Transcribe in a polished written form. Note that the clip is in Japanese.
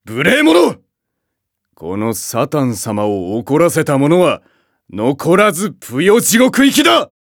無礼者！このサタン様を怒らせた者は、残らずぷよ地獄行きだ！